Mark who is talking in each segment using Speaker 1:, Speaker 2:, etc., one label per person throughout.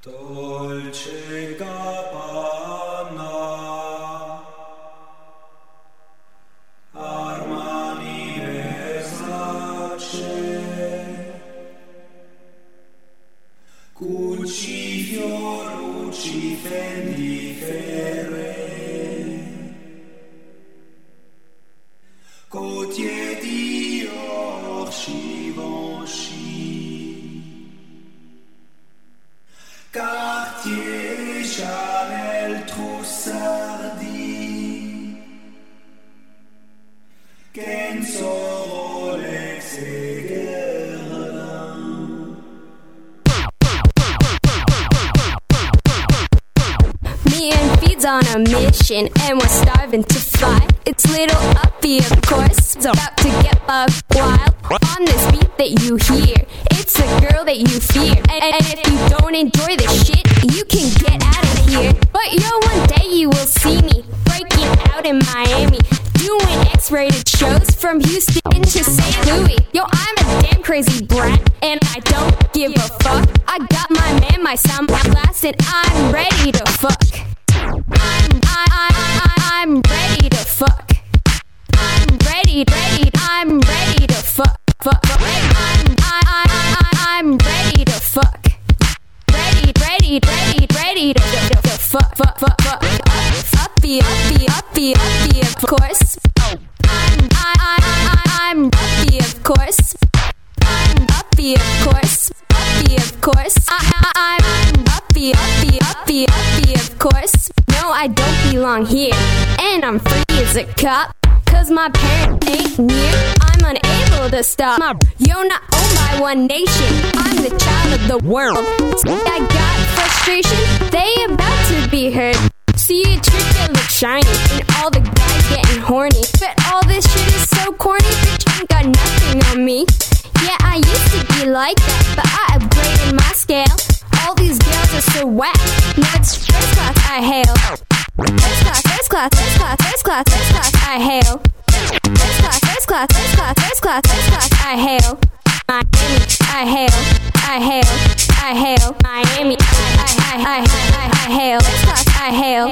Speaker 1: Dolce Gabbana, Armani Versace, Gucci Fiorucci Fendi Ferre, Gaultier Dior Givenchy, Cartier, Chanel, Trussardi, Kenzo, Rolex et Guerlain.
Speaker 2: Me and Feed's on a mission, and we're starving to fly. It's Little Uppy, of course, about to get buck wild. On this beat that you hear, it's the girl that you fear. And if you don't enjoy this shit, you can get out of here. But yo, one day you will see me breaking out in Miami, doing X-rated shows from Houston to St. Louis. Yo, I'm a damn crazy brat, and I don't give a fuck. I got my man, my son, my glass, and I'm ready to fuck. I'm ready to fuck. I'm ready to fuck. I'm ready to fuck. Ready to fuck. Uppy, of course. I'm uppy, of course. I'm uppy, of course. I'm uppy, of course. No, I don't belong here, and I'm free as a cop. Cause my parent ain't near, I'm unable to stop. You're not owned by one nation, I'm the child of the world. I got frustration, they about to be heard. See a chick that looks shiny, and all the guys getting horny. But all this shit is so corny, bitch ain't got nothing on me. Yeah, I used to be like that, but I upgraded my scale. All these girls are so whack, now it's first class I hail. First class, I hail. First class, I hail. Miami, I hail. Miami, I hail. First class, I hail.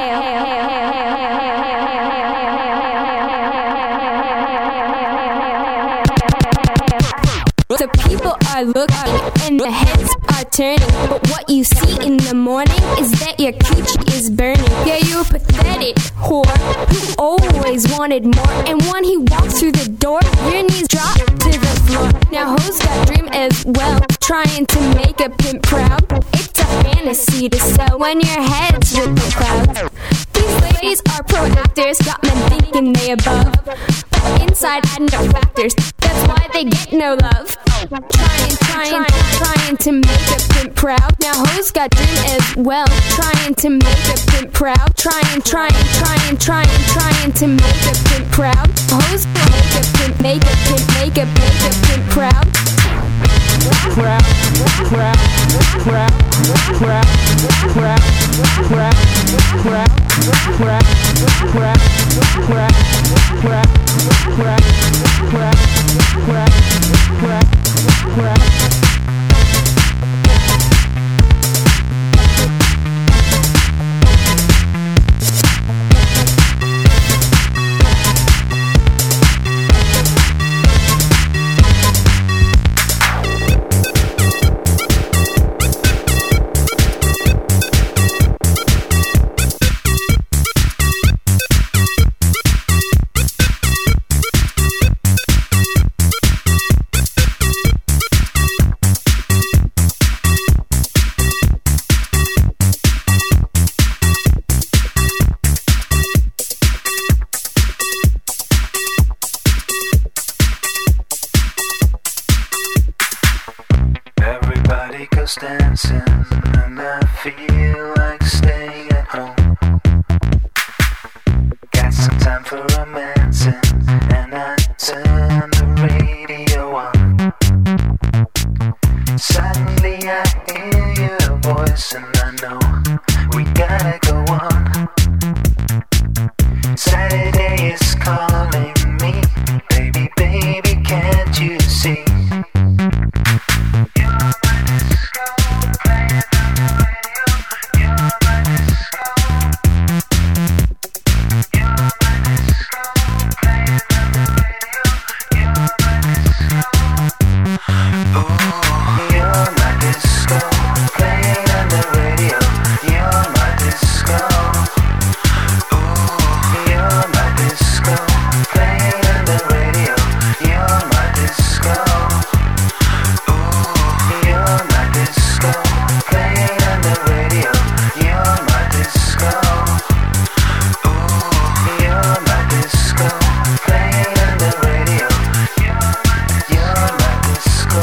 Speaker 2: The people are looking and the heads are turning, but what you see in the morning is that your coochie is burning. Yeah, you're a pathetic whore who always wanted more, and when he walks through the door, your knees drop to the floor. Now hoes got dream as well, trying to make a pimp proud. It's a fantasy to sell when your head's with the crowd. These ladies are pro actors, got men thinking they above, but inside adding up factors, that's why they get no love. Trying to make a pimp proud. Now hoes got dream as well, trying to make a pimp proud. Trying to make a pimp proud. Hoes make a pimp proud.
Speaker 3: Dancing, and I feel like staying at home. Got some time for romancing, and I turn the radio on. Suddenly I hear your voice, and I know we gotta go on. Saturday is calling me, baby, baby, can't you see? You're my disco playing on the radio. playing on the radio. You're my disco. Ooh, you're my disco. Playing on the radio. You're my disco.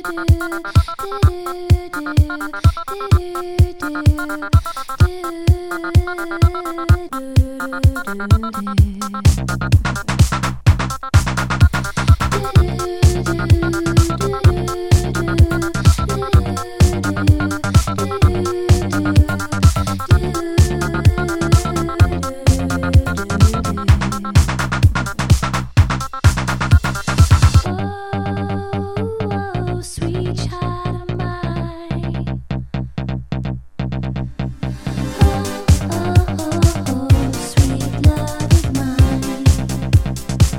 Speaker 4: Sweet love of mine.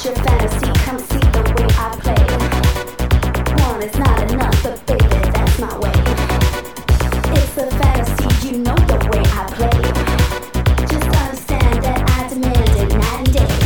Speaker 4: your fantasy, come see the way I play. One is not enough, but baby, that's my way. It's a fantasy, you know the way I play. Just understand that I demand it night and day.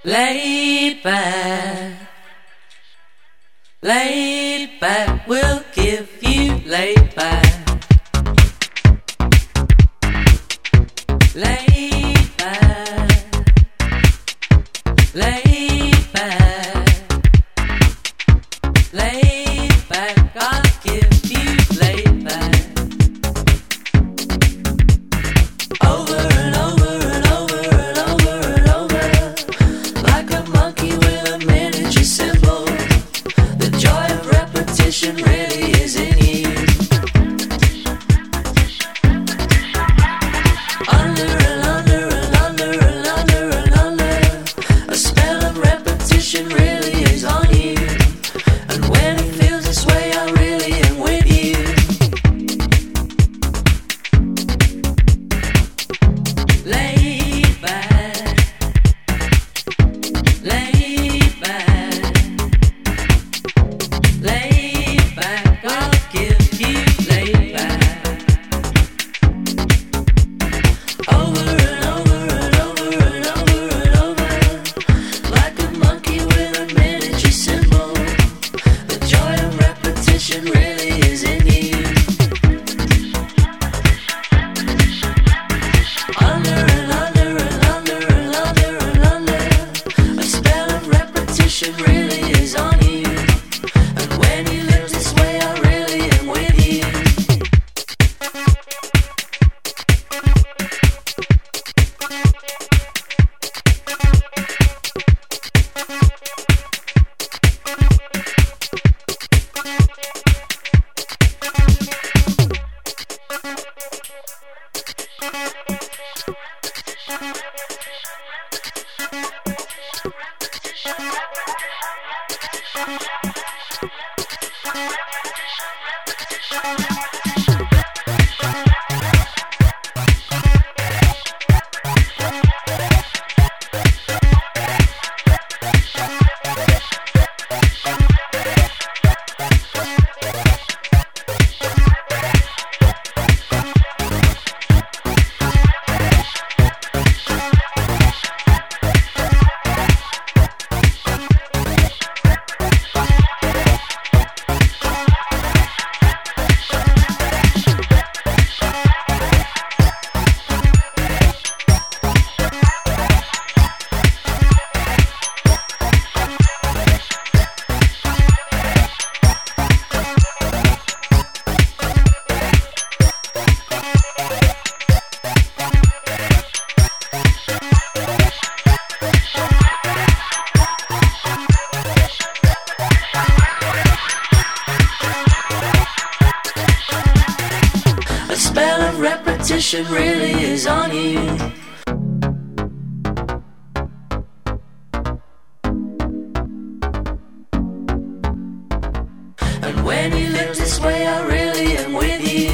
Speaker 5: Laid back, we'll give you laid back. Laid back, laid back, laid back, I'll give you laid back. Over and over and over and over and over, like a monkey with a miniature symbol. The joy of repetition really is in you. Under and under and under and under and under, a spell of repetition really is on you. And when it feels this way, I really am with you. Laid back, laid back, laid back, I'll give you laid back. Over and over and over and over and over, like a monkey with a miniature symbol. The joy of repetition really is in you. Under and under and under and under and under, a spell of repetition really is on you. And when you live this way, I really am with you. A spell of repetition really is on you. And when you live this way, I really am with you.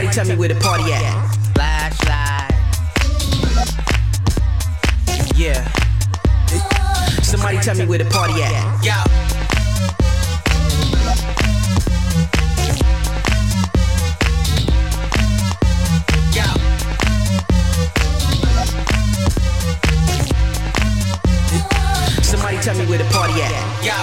Speaker 6: Somebody tell me where the party at. Flashlight. Yeah. Somebody tell me where the party at. Yeah. Yeah. Somebody tell me where the party at. Yeah.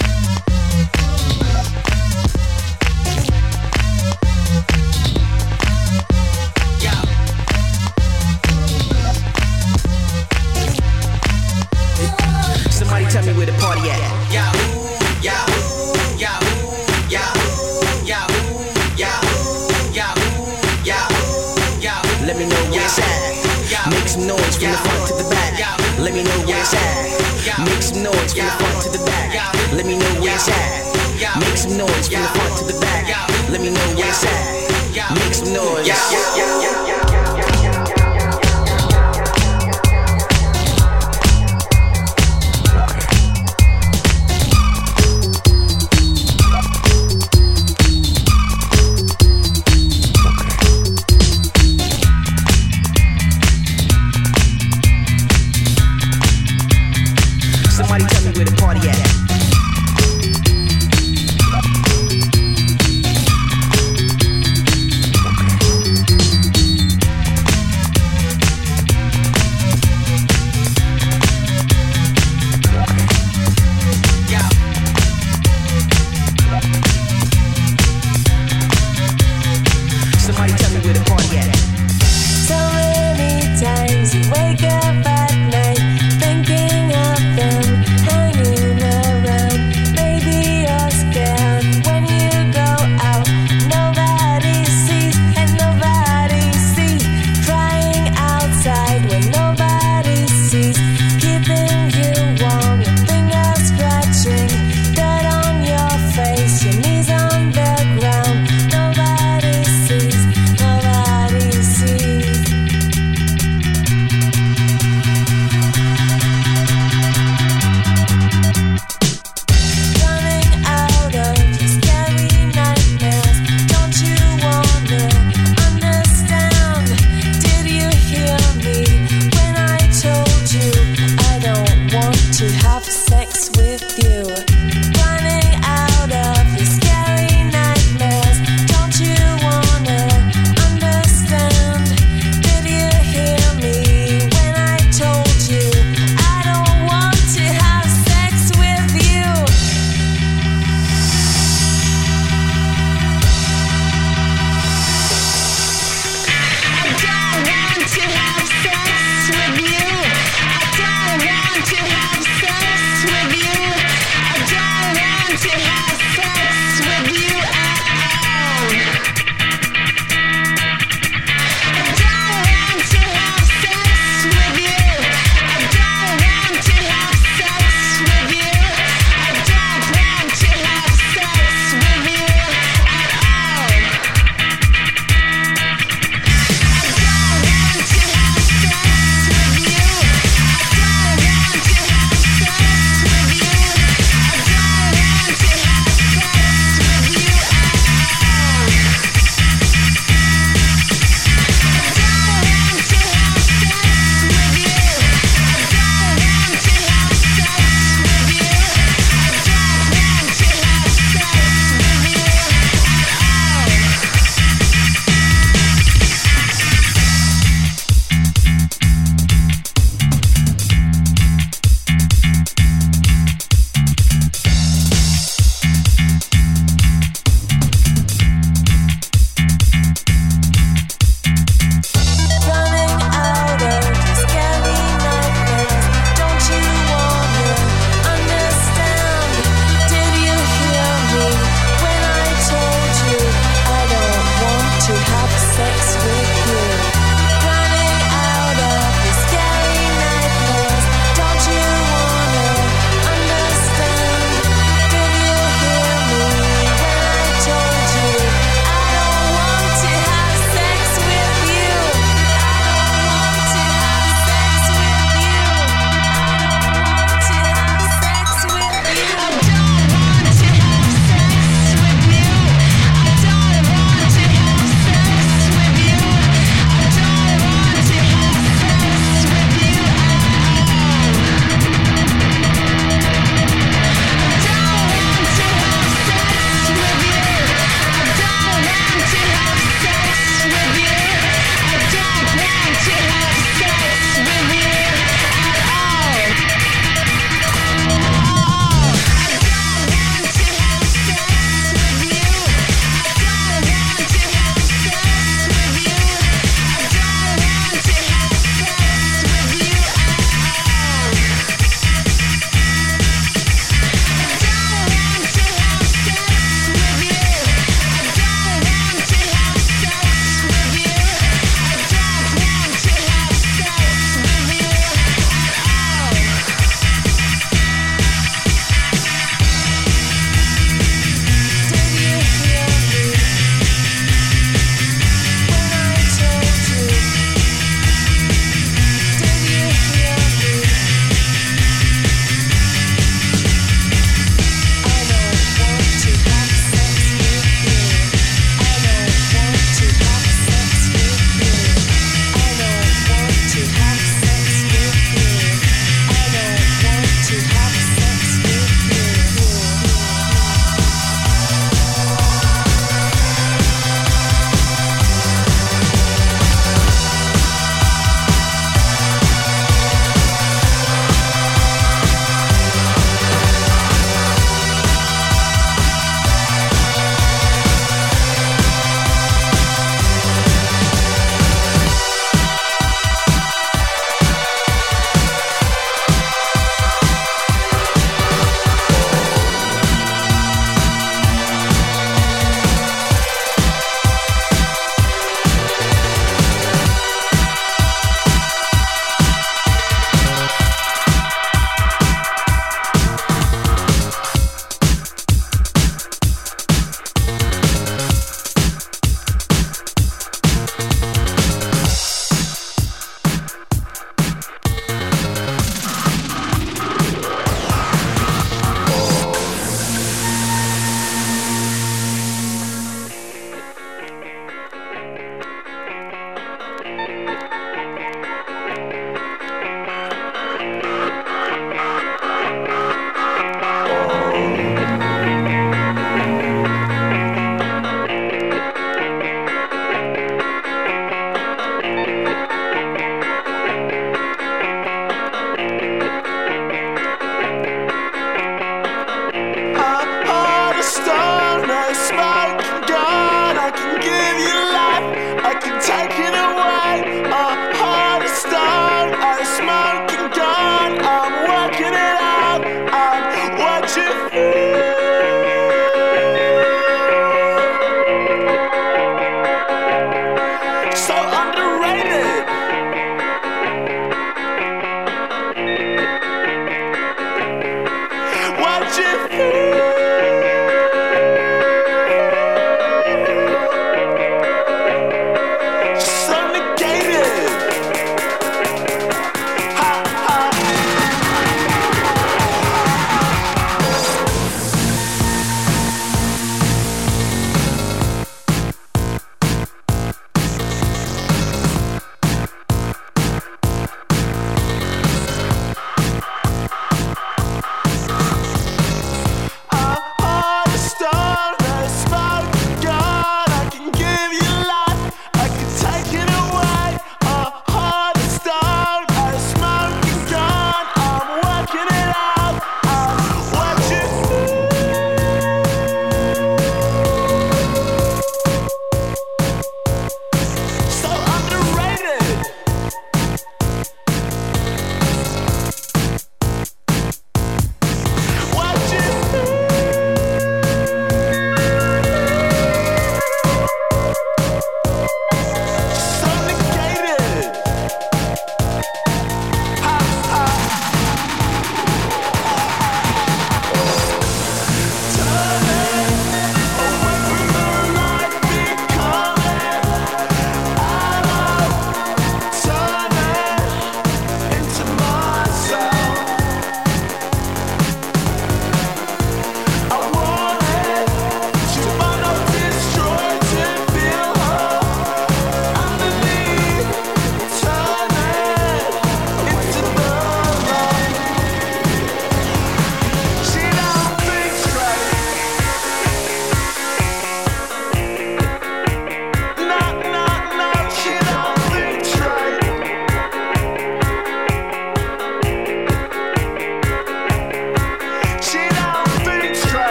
Speaker 6: Somebody tell me where the party at. Yeah, yeah, yeah, yeah, yeah, yeah, yeah, yeah, yeah. Let me know where it's at. Make some noise from the front to the back. Let me know where it's at. Make some noise from the front to the back. Let me know where it's at. Make some noise from the front to the back. Let me know where it's at. Make some noise. Somebody tell me where the party at. Somebody tell me where the party at.
Speaker 5: So many times you wake up at night thinking of them hanging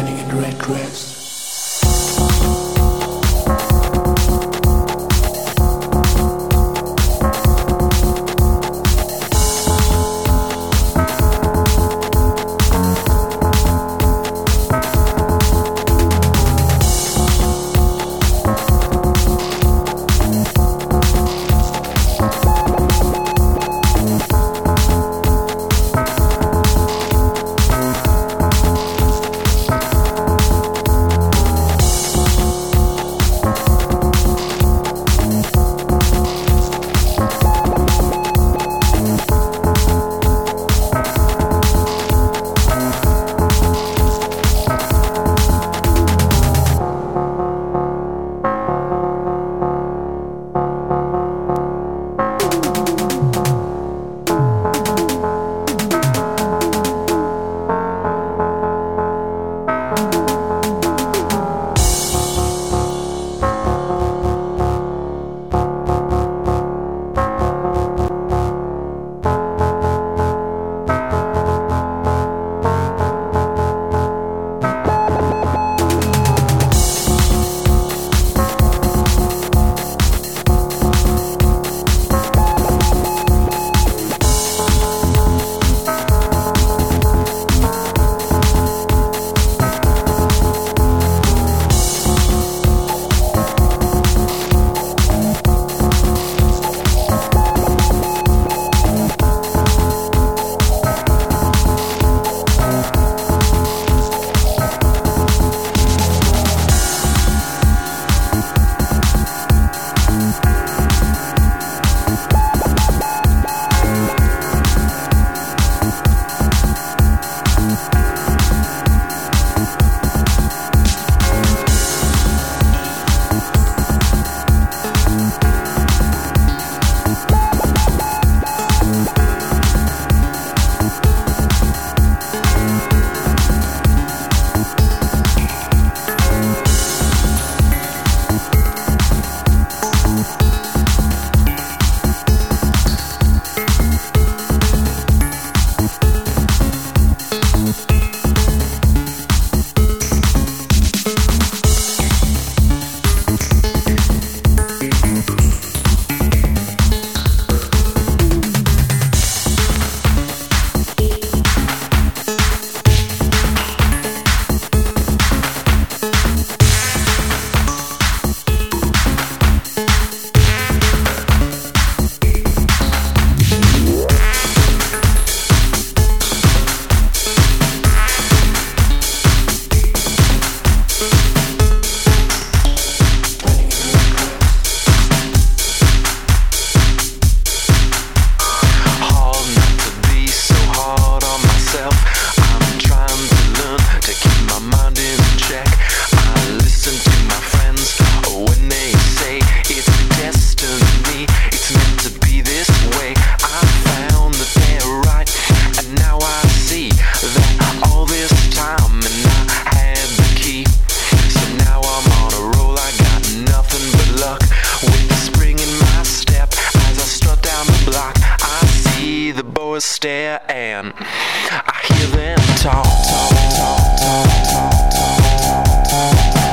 Speaker 1: Panic and Red Crest.
Speaker 7: Stare and I hear them talk, talk, talk, talk, talk, talk, talk, talk.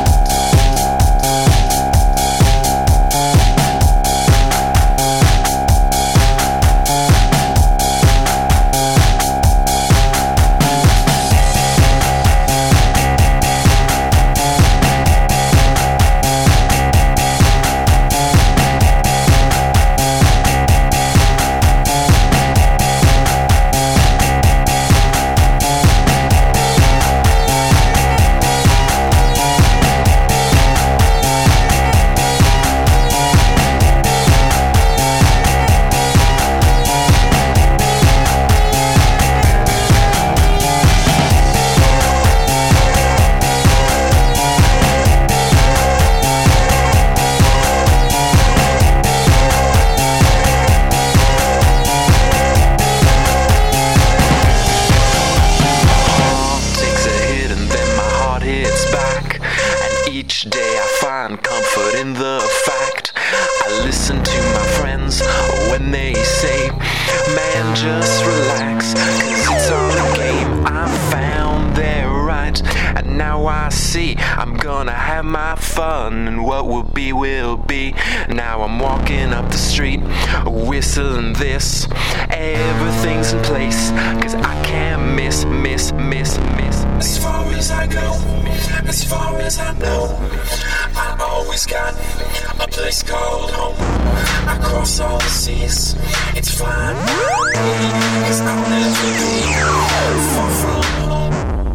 Speaker 7: Each day I find comfort in the fact I listen to my friends when they say, man, just relax, 'cause it's all a game. I found they're right, and now I see I'm gonna have my fun, and what will be will be. Now I'm walking up the street, whistling this. Everything's in place, 'cause I can't miss.
Speaker 1: As far as I go, as far as I know, I always got a place called home. I cross all the seas, it's fine by me, 'cause I'll never be far from home.